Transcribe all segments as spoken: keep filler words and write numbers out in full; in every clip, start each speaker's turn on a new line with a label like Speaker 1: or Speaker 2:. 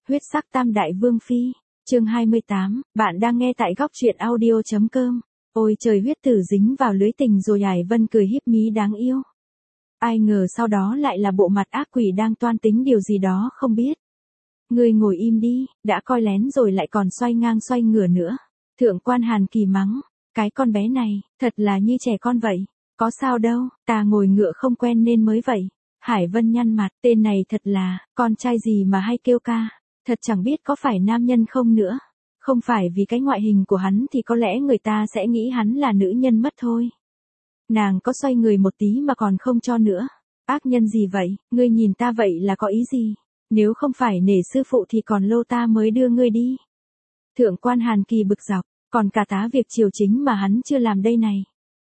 Speaker 1: Huyết sắc tam đại vương phi, chương hai mươi tám, bạn đang nghe tại góc truyện audio chấm com. Ôi trời, huyết tử dính vào lưới tình rồi. Hải Vân cười híp mí đáng yêu. Ai ngờ sau đó lại là bộ mặt ác quỷ đang toan tính điều gì đó không biết. Ngươi ngồi im đi, đã coi lén rồi lại còn xoay ngang xoay ngửa nữa. Thượng quan Hàn Kỳ mắng, cái con bé này, thật là như trẻ con vậy. Có sao đâu, ta ngồi ngựa không quen nên mới vậy. Hải Vân nhăn mặt, tên này thật là, con trai gì mà hay kêu ca, thật chẳng biết có phải nam nhân không nữa. Không phải vì cái ngoại hình của hắn thì có lẽ người ta sẽ nghĩ hắn là nữ nhân mất thôi. Nàng có xoay người một tí mà còn không cho nữa. Ác nhân gì vậy, ngươi nhìn ta vậy là có ý gì? Nếu không phải nể sư phụ thì còn lâu ta mới đưa ngươi đi. Thượng quan Hàn Kỳ bực dọc, còn cả tá việc triều chính mà hắn chưa làm đây này.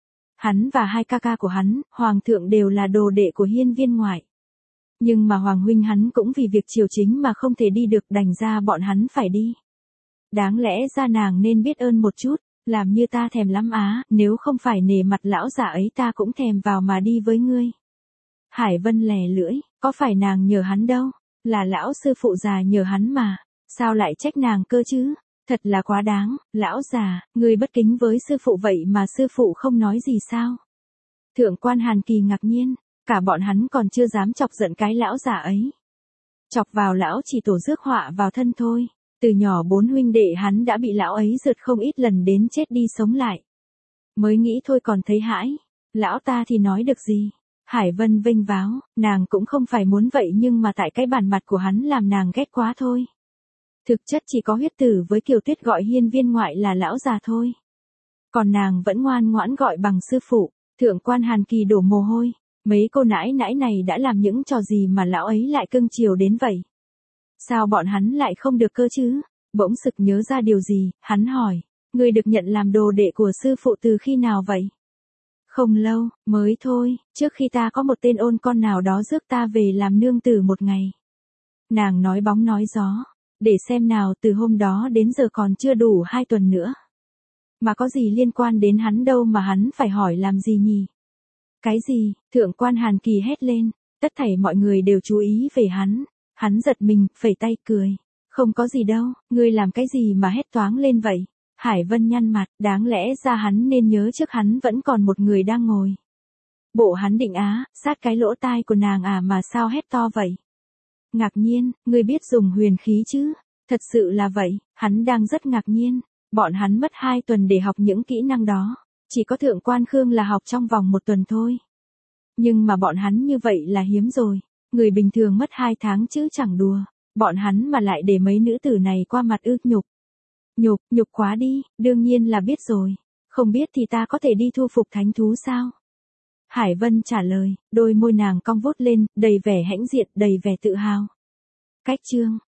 Speaker 1: Hắn và hai ca ca của hắn, hoàng thượng đều là đồ đệ của hiên viên ngoại. Nhưng mà hoàng huynh hắn cũng vì việc triều chính mà không thể đi được, đành ra bọn hắn phải đi. Đáng lẽ ra nàng nên biết ơn một chút, làm như ta thèm lắm á, nếu không phải nể mặt lão già ấy ta cũng thèm vào mà đi với ngươi. Hải Vân lè lưỡi, có phải nàng nhờ hắn đâu, là lão sư phụ già nhờ hắn mà, sao lại trách nàng cơ chứ? Thật là quá đáng, lão già, ngươi bất kính với sư phụ vậy mà sư phụ không nói gì sao? Thượng quan Hàn Kỳ ngạc nhiên, cả bọn hắn còn chưa dám chọc giận cái lão già ấy. Chọc vào lão chỉ tổ rước họa vào thân thôi, từ nhỏ bốn huynh đệ hắn đã bị lão ấy rượt không ít lần đến chết đi sống lại. Mới nghĩ thôi còn thấy hãi, lão ta thì nói được gì? Hải Vân vênh váo, nàng cũng không phải muốn vậy nhưng mà tại cái bản mặt của hắn làm nàng ghét quá thôi. Thực chất chỉ có huyết tử với Kiều Tuyết gọi hiên viên ngoại là lão già thôi. Còn nàng vẫn ngoan ngoãn gọi bằng sư phụ. Thượng quan Hàn Kỳ đổ mồ hôi, mấy cô nãi nãi này đã làm những trò gì mà lão ấy lại cưng chiều đến vậy? Sao bọn hắn lại không được cơ chứ? Bỗng sực nhớ ra điều gì, hắn hỏi, ngươi được nhận làm đồ đệ của sư phụ từ khi nào vậy? Không lâu, mới thôi, trước khi ta có một tên ôn con nào đó rước ta về làm nương tử một ngày. Nàng nói bóng nói gió, để xem nào, từ hôm đó đến giờ còn chưa đủ hai tuần nữa. Mà có gì liên quan đến hắn đâu mà hắn phải hỏi làm gì nhỉ? Cái gì? Thượng quan Hàn Kỳ hét lên, tất thảy mọi người đều chú ý về hắn. Hắn giật mình, phẩy tay cười. Không có gì đâu, ngươi làm cái gì mà hét toáng lên vậy? Hải Vân nhăn mặt, đáng lẽ ra hắn nên nhớ trước hắn vẫn còn một người đang ngồi. Bộ hắn định á, sát cái lỗ tai của nàng à mà sao hét to vậy? Ngạc nhiên, ngươi biết dùng huyền khí chứ? Thật sự là vậy, hắn đang rất ngạc nhiên. Bọn hắn mất hai tuần để học những kỹ năng đó. Chỉ có thượng quan Khương là học trong vòng một tuần thôi. Nhưng mà bọn hắn như vậy là hiếm rồi. Người bình thường mất hai tháng chứ chẳng đùa. Bọn hắn mà lại để mấy nữ tử này qua mặt ư? Nhục. Nhục, nhục quá đi, đương nhiên là biết rồi. Không biết thì ta có thể đi thu phục thánh thú sao? Hải Vân trả lời, đôi môi nàng cong vút lên, đầy vẻ hãnh diện, đầy vẻ tự hào. Cách chương,